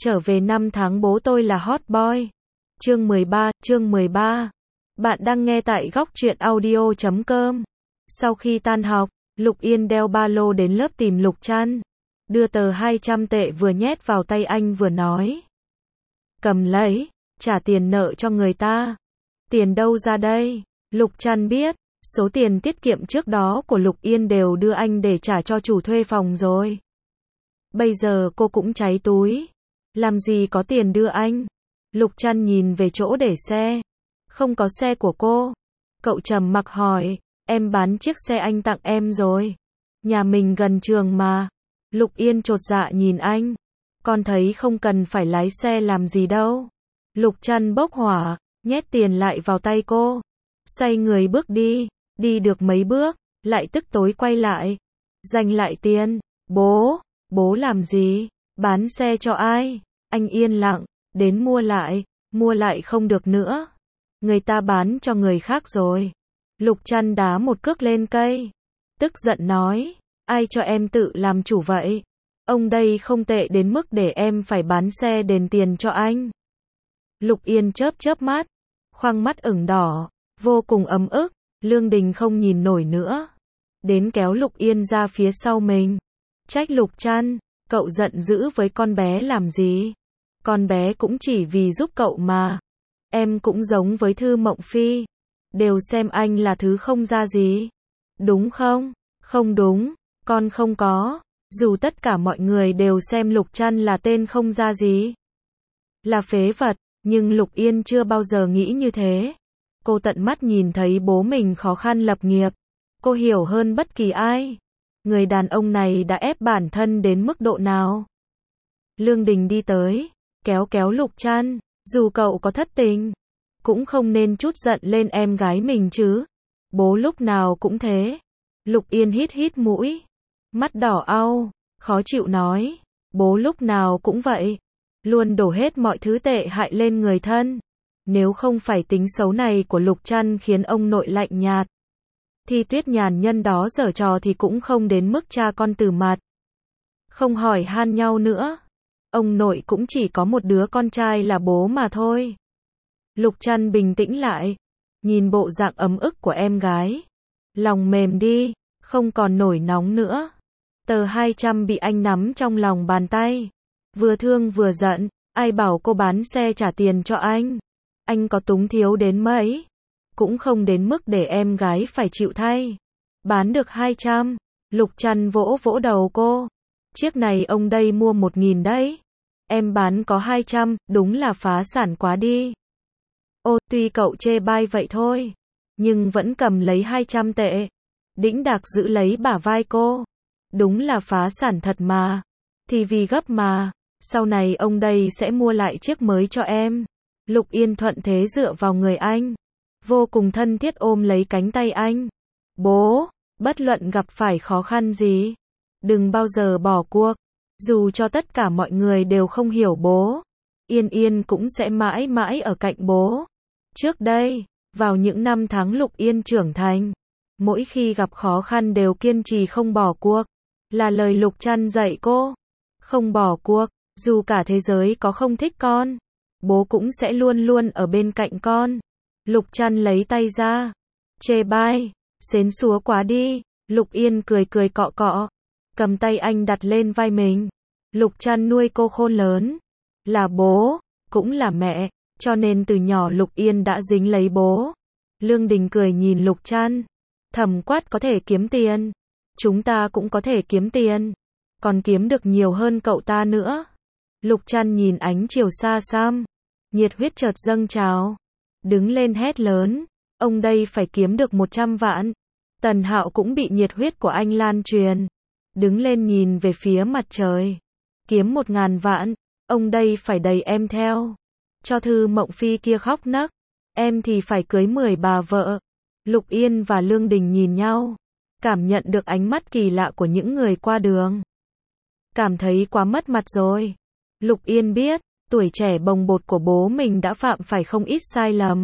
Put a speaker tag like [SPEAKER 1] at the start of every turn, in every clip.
[SPEAKER 1] Trở về năm tháng bố tôi là hot boy. Chương 13. Bạn đang nghe tại góc truyện audio.com. Sau khi tan học, Lục Yên đeo ba lô đến lớp tìm Lục Trăn. Đưa tờ 200 tệ vừa nhét vào tay anh vừa nói. Cầm lấy, trả tiền nợ cho người ta. Tiền đâu ra đây? Lục Trăn biết, số tiền tiết kiệm trước đó của Lục Yên đều đưa anh để trả cho chủ thuê phòng rồi. Bây giờ cô cũng cháy túi. Làm gì có tiền đưa anh? Lục Trăn nhìn về chỗ để xe. Không có xe của cô. Cậu trầm mặc hỏi, em bán chiếc xe anh tặng em rồi. Nhà mình gần trường mà. Lục Yên chột dạ nhìn anh. Con thấy không cần phải lái xe làm gì đâu. Lục Trăn bốc hỏa, nhét tiền lại vào tay cô. Xoay người bước đi. Đi được mấy bước, lại tức tối quay lại. Giành lại tiền. Bố làm gì? Bán xe cho ai? Anh yên lặng, đến mua lại không được nữa. Người ta bán cho người khác rồi. Lục Trăn đá một cước lên cây. Tức giận nói, ai cho em tự làm chủ vậy? Ông đây không tệ đến mức để em phải bán xe đền tiền cho anh. Lục Yên chớp mắt, khoang mắt ửng đỏ, vô cùng ấm ức. Lương Đình không nhìn nổi nữa. Đến kéo Lục Yên ra phía sau mình. Trách Lục Trăn, cậu giận dữ với con bé làm gì? Con bé cũng chỉ vì giúp cậu mà. Em cũng giống với Thư Mộng Phi. Đều xem anh là thứ không ra gì. Đúng không? Không đúng. Con không có. Dù tất cả mọi người đều xem Lục Trăn là tên không ra gì. Là phế vật. Nhưng Lục Yên chưa bao giờ nghĩ như thế. Cô tận mắt nhìn thấy bố mình khó khăn lập nghiệp. Cô hiểu hơn bất kỳ ai. Người đàn ông này đã ép bản thân đến mức độ nào. Lương Đình đi tới, kéo Lục Trăn, dù cậu có thất tình, cũng không nên trút giận lên em gái mình chứ. Bố lúc nào cũng thế. Lục Yên hít mũi, mắt đỏ au, khó chịu nói, bố lúc nào cũng vậy, luôn đổ hết mọi thứ tệ hại lên người thân. Nếu không phải tính xấu này của Lục Trăn khiến ông nội lạnh nhạt, thì Tuyết Nhàn nhân đó giở trò thì cũng không đến mức cha con từ mặt. Không hỏi han nhau nữa. Ông nội cũng chỉ có một đứa con trai là bố mà thôi. Lục Trăn bình tĩnh lại. Nhìn bộ dạng ấm ức của em gái. Lòng mềm đi, không còn nổi nóng nữa. Tờ 200 bị anh nắm trong lòng bàn tay. Vừa thương vừa giận, ai bảo cô bán xe trả tiền cho anh. Anh có túng thiếu đến mấy. Cũng không đến mức để em gái phải chịu thay. Bán được 200, Lục Trăn vỗ đầu cô. Chiếc này ông đây mua 1.000 đấy. Em bán có 200, đúng là phá sản quá đi. Ô, tuy cậu chê bai vậy thôi, nhưng vẫn cầm lấy 200 tệ. Đĩnh đạc giữ lấy bả vai cô. Đúng là phá sản thật mà. Thì vì gấp mà, sau này ông đây sẽ mua lại chiếc mới cho em. Lục Yên thuận thế dựa vào người anh. Vô cùng thân thiết ôm lấy cánh tay anh. Bố, bất luận gặp phải khó khăn gì, đừng bao giờ bỏ cuộc. Dù cho tất cả mọi người đều không hiểu bố, Yên cũng sẽ mãi mãi ở cạnh bố. Trước đây, vào những năm tháng Lục Yên trưởng thành, mỗi khi gặp khó khăn đều kiên trì không bỏ cuộc. Là lời Lục Trăn dạy cô. Không bỏ cuộc, dù cả thế giới có không thích con, bố cũng sẽ luôn luôn ở bên cạnh con. Lục Trăn lấy tay ra. Chê bai, xến xúa quá đi. Lục Yên cười cọ. Cầm tay anh đặt lên vai mình. Lục Trăn nuôi cô khôn lớn. Là bố, cũng là mẹ. Cho nên từ nhỏ Lục Yên đã dính lấy bố. Lương Đình cười nhìn Lục Trăn. Thầm quát có thể kiếm tiền. Chúng ta cũng có thể kiếm tiền. Còn kiếm được nhiều hơn cậu ta nữa. Lục Trăn nhìn ánh chiều xa xăm. Nhiệt huyết chợt dâng trào. Đứng lên hét lớn, ông đây phải kiếm được 100 vạn. Tần Hạo cũng bị nhiệt huyết của anh lan truyền. Đứng lên nhìn về phía mặt trời. Kiếm 1.000 vạn, ông đây phải đầy em theo. Cho Thư Mộng Phi kia khóc nấc. Em thì phải cưới 10 bà vợ. Lục Yên và Lương Đình nhìn nhau. Cảm nhận được ánh mắt kỳ lạ của những người qua đường. Cảm thấy quá mất mặt rồi. Lục Yên biết. Tuổi trẻ bồng bột của bố mình đã phạm phải không ít sai lầm.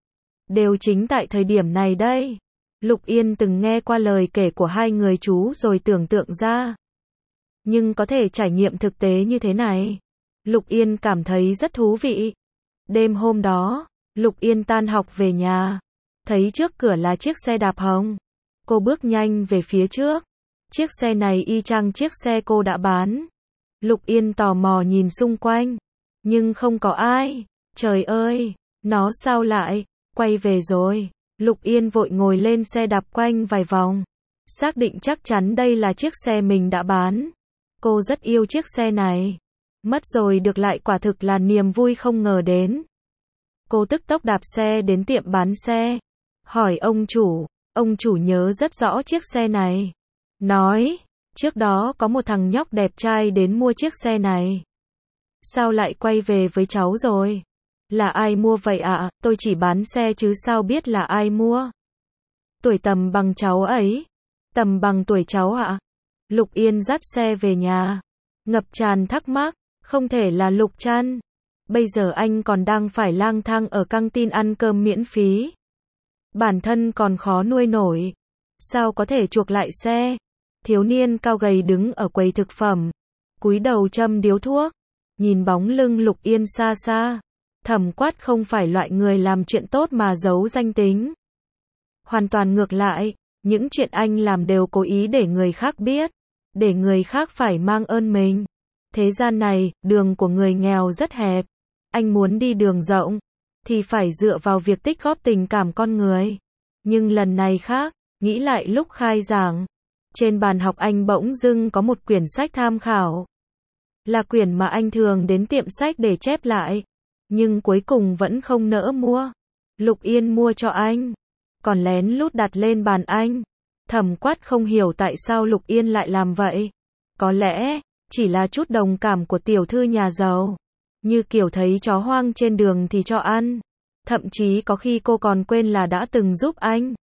[SPEAKER 1] Đều chính tại thời điểm này đây. Lục Yên từng nghe qua lời kể của hai người chú rồi tưởng tượng ra. Nhưng có thể trải nghiệm thực tế như thế này. Lục Yên cảm thấy rất thú vị. Đêm hôm đó, Lục Yên tan học về nhà, thấy trước cửa là chiếc xe đạp hồng. Cô bước nhanh về phía trước. Chiếc xe này y chang chiếc xe cô đã bán. Lục Yên tò mò nhìn xung quanh, nhưng không có ai. Trời ơi, nó sao lại quay về rồi? Lục Yên vội ngồi lên xe đạp quanh vài vòng, xác định chắc chắn đây là chiếc xe mình đã bán. Cô rất yêu chiếc xe này. Mất rồi được lại quả thực là niềm vui không ngờ đến. Cô tức tốc đạp xe đến tiệm bán xe, hỏi ông chủ nhớ rất rõ chiếc xe này. Nói, trước đó có một thằng nhóc đẹp trai đến mua chiếc xe này. Sao lại quay về với cháu rồi? Là ai mua vậy ạ? Tôi chỉ bán xe chứ sao biết là ai mua. Tuổi tầm bằng cháu ấy. Tầm bằng tuổi cháu ạ? Lục Yên dắt xe về nhà, ngập tràn thắc mắc, không thể là Lục Trăn. Bây giờ anh còn đang phải lang thang ở căng tin ăn cơm miễn phí. Bản thân còn khó nuôi nổi. Sao có thể chuộc lại xe? Thiếu niên cao gầy đứng ở quầy thực phẩm, cúi đầu châm điếu thuốc, nhìn bóng lưng Lục Yên xa xa. Thẩm Quát không phải loại người làm chuyện tốt mà giấu danh tính. Hoàn toàn ngược lại, những chuyện anh làm đều cố ý để người khác biết, để người khác phải mang ơn mình. Thế gian này, đường của người nghèo rất hẹp. Anh muốn đi đường rộng, thì phải dựa vào việc tích góp tình cảm con người. Nhưng lần này khác, nghĩ lại lúc khai giảng, trên bàn học anh bỗng dưng có một quyển sách tham khảo. Là quyển mà anh thường đến tiệm sách để chép lại, nhưng cuối cùng vẫn không nỡ mua. Lục Yên mua cho anh, còn lén lút đặt lên bàn anh. Thẩm Quát không hiểu tại sao Lục Yên lại làm vậy. Có lẽ chỉ là chút đồng cảm của tiểu thư nhà giàu, như kiểu thấy chó hoang trên đường thì cho ăn. Thậm chí có khi cô còn quên là đã từng giúp anh.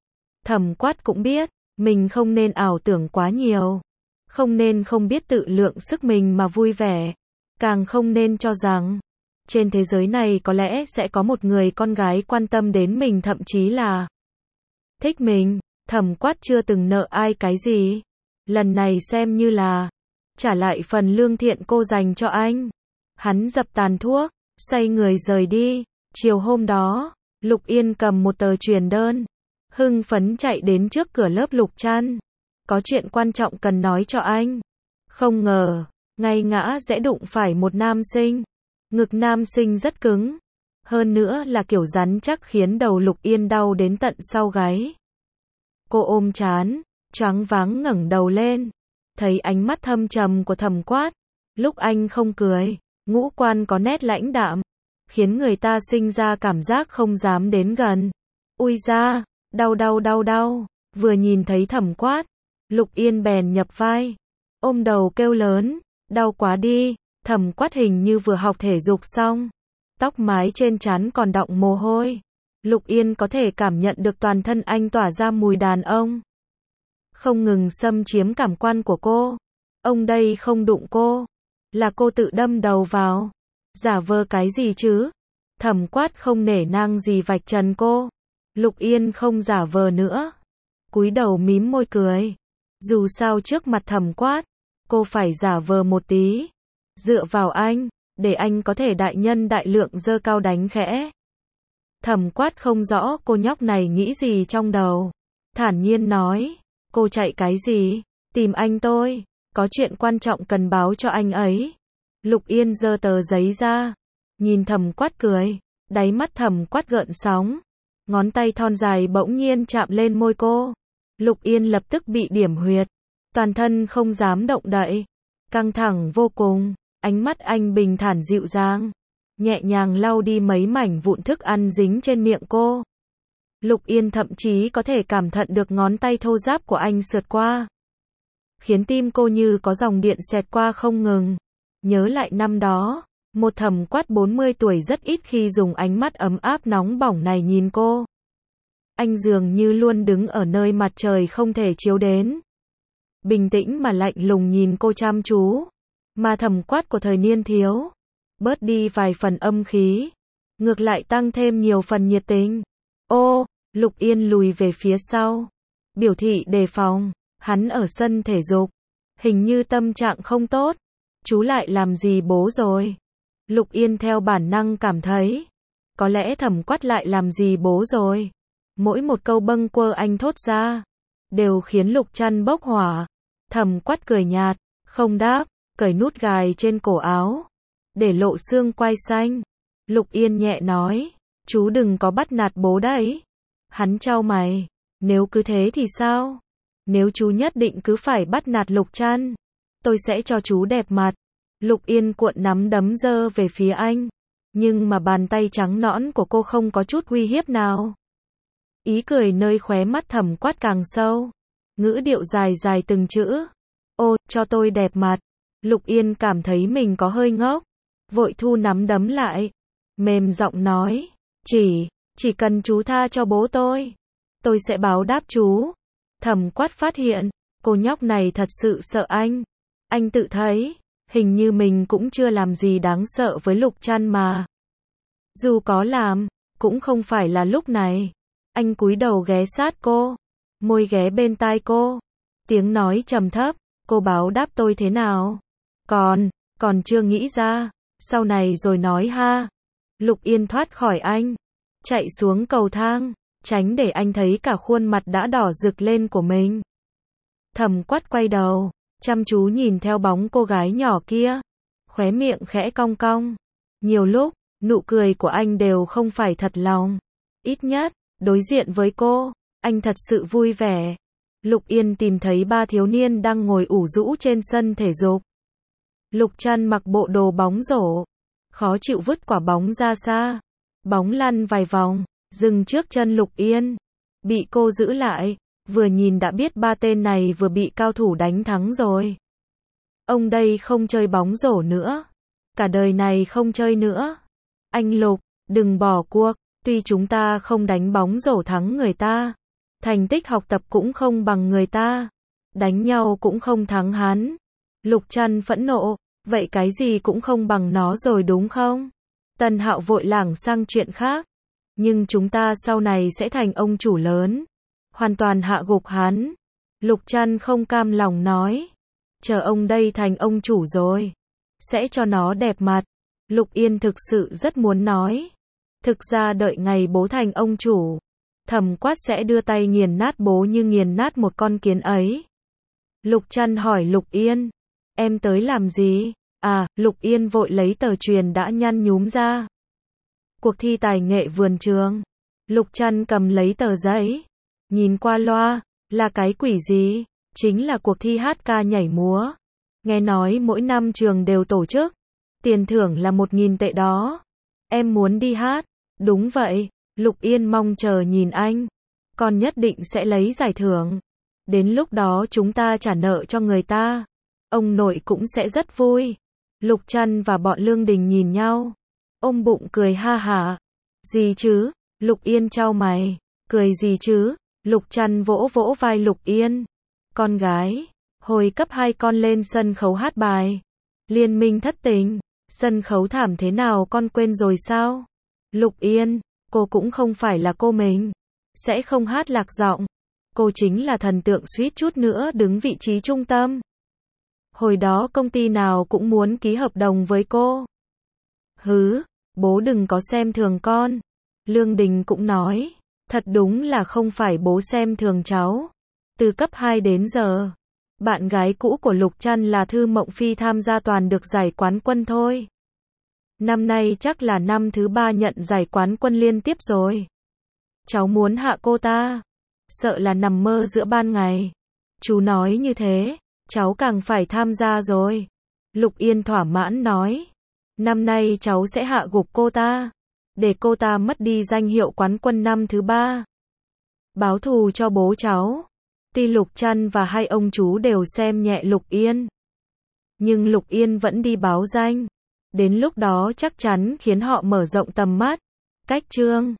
[SPEAKER 1] Thẩm Quát cũng biết, mình không nên ảo tưởng quá nhiều, không nên không biết tự lượng sức mình mà vui vẻ, càng không nên cho rằng trên thế giới này có lẽ sẽ có một người con gái quan tâm đến mình, thậm chí là thích mình. Thẩm Quát chưa từng nợ ai cái gì. Lần này xem như là trả lại phần lương thiện cô dành cho anh. Hắn dập tàn thuốc, xoay người rời đi. Chiều hôm đó, Lục Yên cầm một tờ truyền đơn, hưng phấn chạy đến trước cửa lớp Lục Trăn. Có chuyện quan trọng cần nói cho anh. Không ngờ, ngay ngã rẽ đụng phải một nam sinh. Ngực nam sinh rất cứng, hơn nữa là kiểu rắn chắc khiến đầu Lục Yên đau đến tận sau gáy. Cô ôm trán, choáng váng ngẩng đầu lên, thấy ánh mắt thâm trầm của Thẩm Quát. Lúc anh không cười, ngũ quan có nét lãnh đạm, khiến người ta sinh ra cảm giác không dám đến gần. Ui da, đau. Vừa nhìn thấy Thẩm Quát, Lục Yên bèn nhập vai, ôm đầu kêu lớn, đau quá đi. Thẩm Quát hình như vừa học thể dục xong, tóc mái trên trán còn đọng mồ hôi. Lục Yên có thể cảm nhận được toàn thân anh tỏa ra mùi đàn ông, không ngừng xâm chiếm cảm quan của cô. Ông đây không đụng cô, là cô tự đâm đầu vào. Giả vờ cái gì chứ? Thẩm Quát không nể nang gì vạch trần cô. Lục Yên không giả vờ nữa, cúi đầu mím môi cười. Dù sao trước mặt Thẩm Quát, cô phải giả vờ một tí, dựa vào anh, để anh có thể đại nhân đại lượng giơ cao đánh khẽ. Thẩm Quát không rõ cô nhóc này nghĩ gì trong đầu, thản nhiên nói, cô chạy cái gì? Tìm anh tôi, có chuyện quan trọng cần báo cho anh ấy. Lục Yên giơ tờ giấy ra, nhìn Thẩm Quát cười, đáy mắt Thẩm Quát gợn sóng, ngón tay thon dài bỗng nhiên chạm lên môi cô. Lục Yên lập tức bị điểm huyệt, toàn thân không dám động đậy, căng thẳng vô cùng. Ánh mắt anh bình thản dịu dàng, nhẹ nhàng lau đi mấy mảnh vụn thức ăn dính trên miệng cô. Lục Yên thậm chí có thể cảm nhận được ngón tay thô ráp của anh sượt qua, khiến tim cô như có dòng điện xẹt qua không ngừng. Nhớ lại năm đó, một Thẩm Quát 40 tuổi rất ít khi dùng ánh mắt ấm áp nóng bỏng này nhìn cô. Anh dường như luôn đứng ở nơi mặt trời không thể chiếu đến, bình tĩnh mà lạnh lùng nhìn cô chăm chú. Mà Thẩm Quát của thời niên thiếu, bớt đi vài phần âm khí, ngược lại tăng thêm nhiều phần nhiệt tình. Ô, Lục Yên lùi về phía sau, biểu thị đề phòng. Hắn ở sân thể dục, hình như tâm trạng không tốt, Chú lại làm gì bố rồi? Lục Yên theo bản năng cảm thấy, có lẽ Thẩm Quát lại làm gì bố rồi. Mỗi một câu bâng quơ anh thốt ra, đều khiến Lục Trăn bốc hỏa. Thẩm Quát cười nhạt, không đáp, cởi nút gài trên cổ áo, để lộ xương quai xanh. Lục Yên nhẹ nói, chú đừng có bắt nạt bố đấy. Hắn chau mày, nếu cứ thế thì sao? Nếu chú nhất định cứ phải bắt nạt Lục Trăn, tôi sẽ cho chú đẹp mặt. Lục Yên cuộn nắm đấm giơ về phía anh, nhưng mà bàn tay trắng nõn của cô không có chút uy hiếp nào. Ý cười nơi khóe mắt Thẩm Quát càng sâu, ngữ điệu dài dài từng chữ. Ô, cho tôi đẹp mặt. Lục Yên cảm thấy mình có hơi ngốc, vội thu nắm đấm lại, mềm giọng nói, chỉ cần chú tha cho bố tôi sẽ báo đáp chú. Thẩm Quát phát hiện, cô nhóc này thật sự sợ anh tự thấy, hình như mình cũng chưa làm gì đáng sợ với Lục Trăn mà. Dù có làm, cũng không phải là lúc này. Anh cúi đầu ghé sát cô, môi ghé bên tai cô, tiếng nói trầm thấp, cô báo đáp tôi thế nào? Còn chưa nghĩ ra, sau này rồi nói ha. Lục Yên thoát khỏi anh, chạy xuống cầu thang, tránh để anh thấy cả khuôn mặt đã đỏ rực lên của mình. Thẩm Quát quay đầu, chăm chú nhìn theo bóng cô gái nhỏ kia, khóe miệng khẽ cong cong. Nhiều lúc, nụ cười của anh đều không phải thật lòng. Ít nhất, đối diện với cô, anh thật sự vui vẻ. Lục Yên tìm thấy ba thiếu niên đang ngồi ủ rũ trên sân thể dục. Lục Trăn mặc bộ đồ bóng rổ, khó chịu vứt quả bóng ra xa. Bóng lăn vài vòng, dừng trước chân Lục Yên. Bị cô giữ lại, vừa nhìn đã biết ba tên này vừa bị cao thủ đánh thắng rồi. Ông đây không chơi bóng rổ nữa. Cả đời này không chơi nữa. Anh Lục, đừng bỏ cuộc. Tuy chúng ta không đánh bóng rổ thắng người ta, thành tích học tập cũng không bằng người ta, đánh nhau cũng không thắng hắn. Lục Trăn phẫn nộ, vậy cái gì cũng không bằng nó rồi đúng không? Tân Hạo vội lảng sang chuyện khác. Nhưng chúng ta sau này sẽ thành ông chủ lớn, hoàn toàn hạ gục hắn. Lục Trăn không cam lòng nói, chờ ông đây thành ông chủ rồi, sẽ cho nó đẹp mặt. Lục Yên thực sự rất muốn nói, thực ra đợi ngày bố thành ông chủ, Thẩm Quát sẽ đưa tay nghiền nát bố như nghiền nát một con kiến ấy. Lục Trăn hỏi Lục Yên, em tới làm gì? À, Lục Yên vội lấy tờ truyền đã nhăn nhúm ra. Cuộc thi tài nghệ vườn trường. Lục Trăn cầm lấy tờ giấy, nhìn qua loa, là cái quỷ gì? Chính là cuộc thi hát ca nhảy múa. Nghe nói mỗi năm trường đều tổ chức, tiền thưởng là 1.000 tệ đó. Em muốn đi hát? Đúng vậy. Lục Yên mong chờ nhìn anh, con nhất định sẽ lấy giải thưởng. Đến lúc đó chúng ta trả nợ cho người ta, ông nội cũng sẽ rất vui. Lục Trăn và bọn Lương Đình nhìn nhau, ôm bụng cười ha hả. Gì chứ? Lục Yên chau mày, cười gì chứ? Lục Trăn vỗ vỗ vai Lục Yên. Con gái, hồi cấp 2 con lên sân khấu hát bài Liên minh thất tình, sân khấu thảm thế nào con quên rồi sao? Lục Yên, cô cũng không phải là cô mình, sẽ không hát lạc giọng. Cô chính là thần tượng suýt chút nữa đứng vị trí trung tâm. Hồi đó công ty nào cũng muốn ký hợp đồng với cô. Hứ, bố đừng có xem thường con. Lương Đình cũng nói, thật đúng là không phải bố xem thường cháu. Từ cấp 2 đến giờ, bạn gái cũ của Lục Trăn là Thư Mộng Phi tham gia toàn được giải quán quân thôi. Năm nay chắc là năm thứ 3 nhận giải quán quân liên tiếp rồi. Cháu muốn hạ cô ta, sợ là nằm mơ giữa ban ngày. Chú nói như thế, cháu càng phải tham gia rồi. Lục Yên thỏa mãn nói, năm nay cháu sẽ hạ gục cô ta, để cô ta mất đi danh hiệu quán quân năm thứ 3. Báo thù cho bố cháu. Tuy Lục Trăn và hai ông chú đều xem nhẹ Lục Yên, nhưng Lục Yên vẫn đi báo danh. Đến lúc đó chắc chắn khiến họ mở rộng tầm mắt. Cách chương